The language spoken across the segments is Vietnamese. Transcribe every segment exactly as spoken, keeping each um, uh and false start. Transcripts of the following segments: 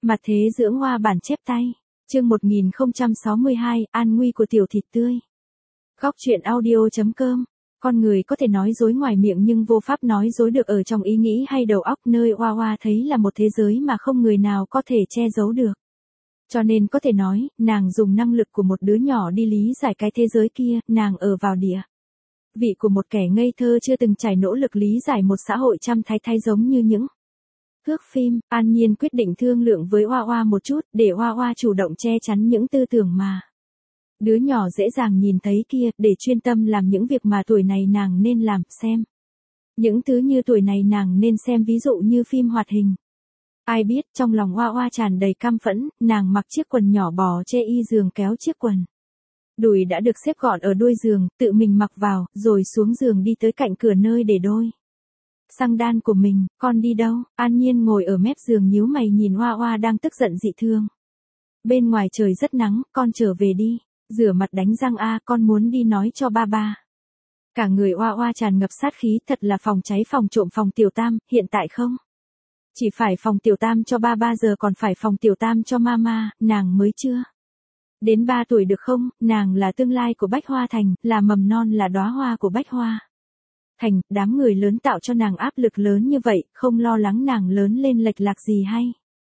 Mặt thế dưỡng hoa bản chép tay. Chương một nghìn không trăm sáu mươi hai, an nguy của tiểu thịt tươi. Góc truyện audio chấm com. Con người có thể nói dối ngoài miệng nhưng vô pháp nói dối được ở trong ý nghĩ hay đầu óc, nơi Hoa Hoa thấy là một thế giới mà không người nào có thể che giấu được. Cho nên có thể nói, nàng dùng năng lực của một đứa nhỏ đi lý giải cái thế giới kia, nàng ở vào địa vị của một kẻ ngây thơ chưa từng trải nỗ lực lý giải một xã hội trăm thái thái giống như những thước phim. An Nhiên quyết định thương lượng với Hoa Hoa một chút, để Hoa Hoa chủ động che chắn những tư tưởng mà đứa nhỏ dễ dàng nhìn thấy kia, để chuyên tâm làm những việc mà tuổi này nàng nên làm, xem. Những thứ như tuổi này nàng nên xem, ví dụ như phim hoạt hình. Ai biết, trong lòng Hoa Hoa tràn đầy căm phẫn, nàng mặc chiếc quần nhỏ bò che y giường, kéo chiếc quần đùi đã được xếp gọn ở đuôi giường, tự mình mặc vào, rồi xuống giường đi tới cạnh cửa nơi để đôi xăng đan của mình. Con đi đâu? An Nhiên ngồi ở mép giường nhíu mày nhìn Hoa Hoa đang tức giận dị thương. Bên ngoài trời rất nắng, con trở về đi. Rửa mặt đánh răng a, con muốn đi nói cho ba ba. Cả người Hoa Hoa tràn ngập sát khí, thật là phòng cháy phòng trộm phòng tiểu tam, hiện tại không chỉ phải phòng tiểu tam cho ba ba, giờ còn phải phòng tiểu tam cho mama, nàng mới chưa đến ba tuổi được không? Nàng là tương lai của Bách Hoa Thành, là mầm non, là đóa hoa của Bách Hoa Thành. Đám người lớn tạo cho nàng áp lực lớn như vậy, không lo lắng nàng lớn lên lệch lạc gì hay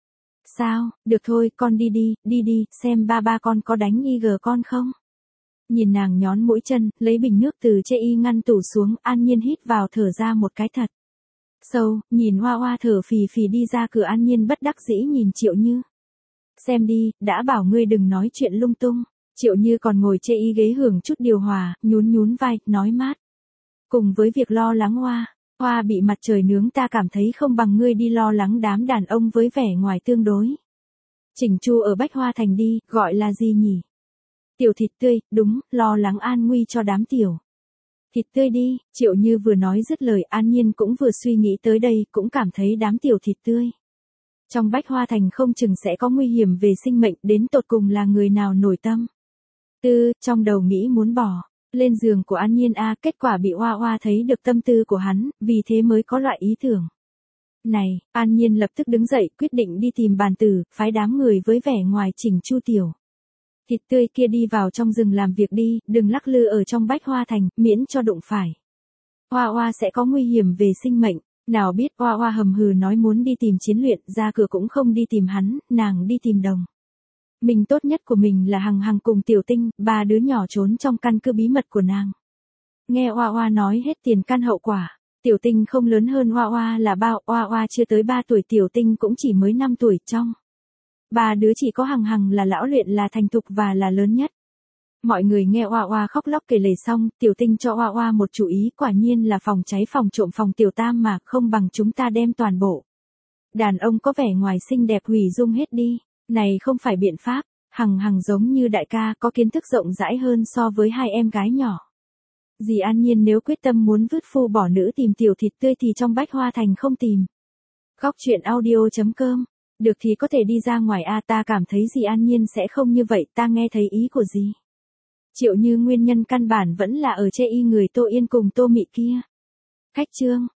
sao? Được thôi, con đi đi, đi đi, xem ba ba con có đánh y gờ con không? Nhìn nàng nhón mũi chân, lấy bình nước từ che y ngăn tủ xuống, An Nhiên hít vào thở ra một cái thật sâu, nhìn Hoa Hoa thở phì phì đi ra cửa. An Nhiên bất đắc dĩ nhìn Triệu Như. Xem đi, đã bảo ngươi đừng nói chuyện lung tung. Triệu Như còn ngồi che y ghế hưởng chút điều hòa, nhún nhún vai, nói mát. Cùng với việc lo lắng Hoa Hoa bị mặt trời nướng, ta cảm thấy không bằng ngươi đi lo lắng đám đàn ông với vẻ ngoài tương đối chỉnh chu ở Bách Hoa Thành đi, gọi là gì nhỉ? Tiểu thịt tươi, đúng, lo lắng an nguy cho đám tiểu thịt tươi đi. Triệu Như vừa nói dứt lời, An Nhiên cũng vừa suy nghĩ tới đây, cũng cảm thấy đám tiểu thịt tươi trong Bách Hoa Thành không chừng sẽ có nguy hiểm về sinh mệnh, đến tột cùng là người nào nổi tâm tư, trong đầu nghĩ muốn bỏ lên giường của An Nhiên a, kết quả bị Hoa Hoa thấy được tâm tư của hắn, vì thế mới có loại ý tưởng này. An Nhiên lập tức đứng dậy, quyết định đi tìm bàn tử, phái đám người với vẻ ngoài chỉnh chu tiểu thịt tươi kia đi vào trong rừng làm việc đi, đừng lắc lư ở trong Bách Hoa Thành, miễn cho đụng phải Hoa Hoa sẽ có nguy hiểm về sinh mệnh. Nào biết Hoa Hoa hầm hừ nói muốn đi tìm Chiến Luyện, ra cửa cũng không đi tìm hắn, nàng đi tìm đồng mình tốt nhất của mình là Hằng Hằng cùng Tiểu Tinh, ba đứa nhỏ trốn trong căn cứ bí mật của nàng. Nghe Hoa Hoa nói hết tiền căn hậu quả, Tiểu Tinh không lớn hơn Hoa Hoa là bao, Hoa Hoa chưa tới ba tuổi, Tiểu Tinh cũng chỉ mới năm tuổi, trong ba đứa chỉ có Hằng Hằng là lão luyện, là thành thục và là lớn nhất. Mọi người nghe Hoa Hoa khóc lóc kể lể xong, Tiểu Tinh cho Hoa Hoa một chủ ý, quả nhiên là phòng cháy phòng trộm phòng tiểu tam mà, không bằng chúng ta đem toàn bộ đàn ông có vẻ ngoài xinh đẹp hủy dung hết đi. Này không phải biện pháp. Hằng Hằng giống như đại ca, có kiến thức rộng rãi hơn so với hai em gái nhỏ. Dì An Nhiên nếu quyết tâm muốn vứt phu bỏ nữ tìm tiểu thịt tươi thì trong Bách Hoa Thành không tìm. Góc truyện audio chấm com. Được thì có thể đi ra ngoài a, ta cảm thấy dì An Nhiên sẽ không như vậy, ta nghe thấy ý của dì Triệu Như nguyên nhân căn bản vẫn là ở che y người Tô Yên cùng Tô Mị kia. Khách trương,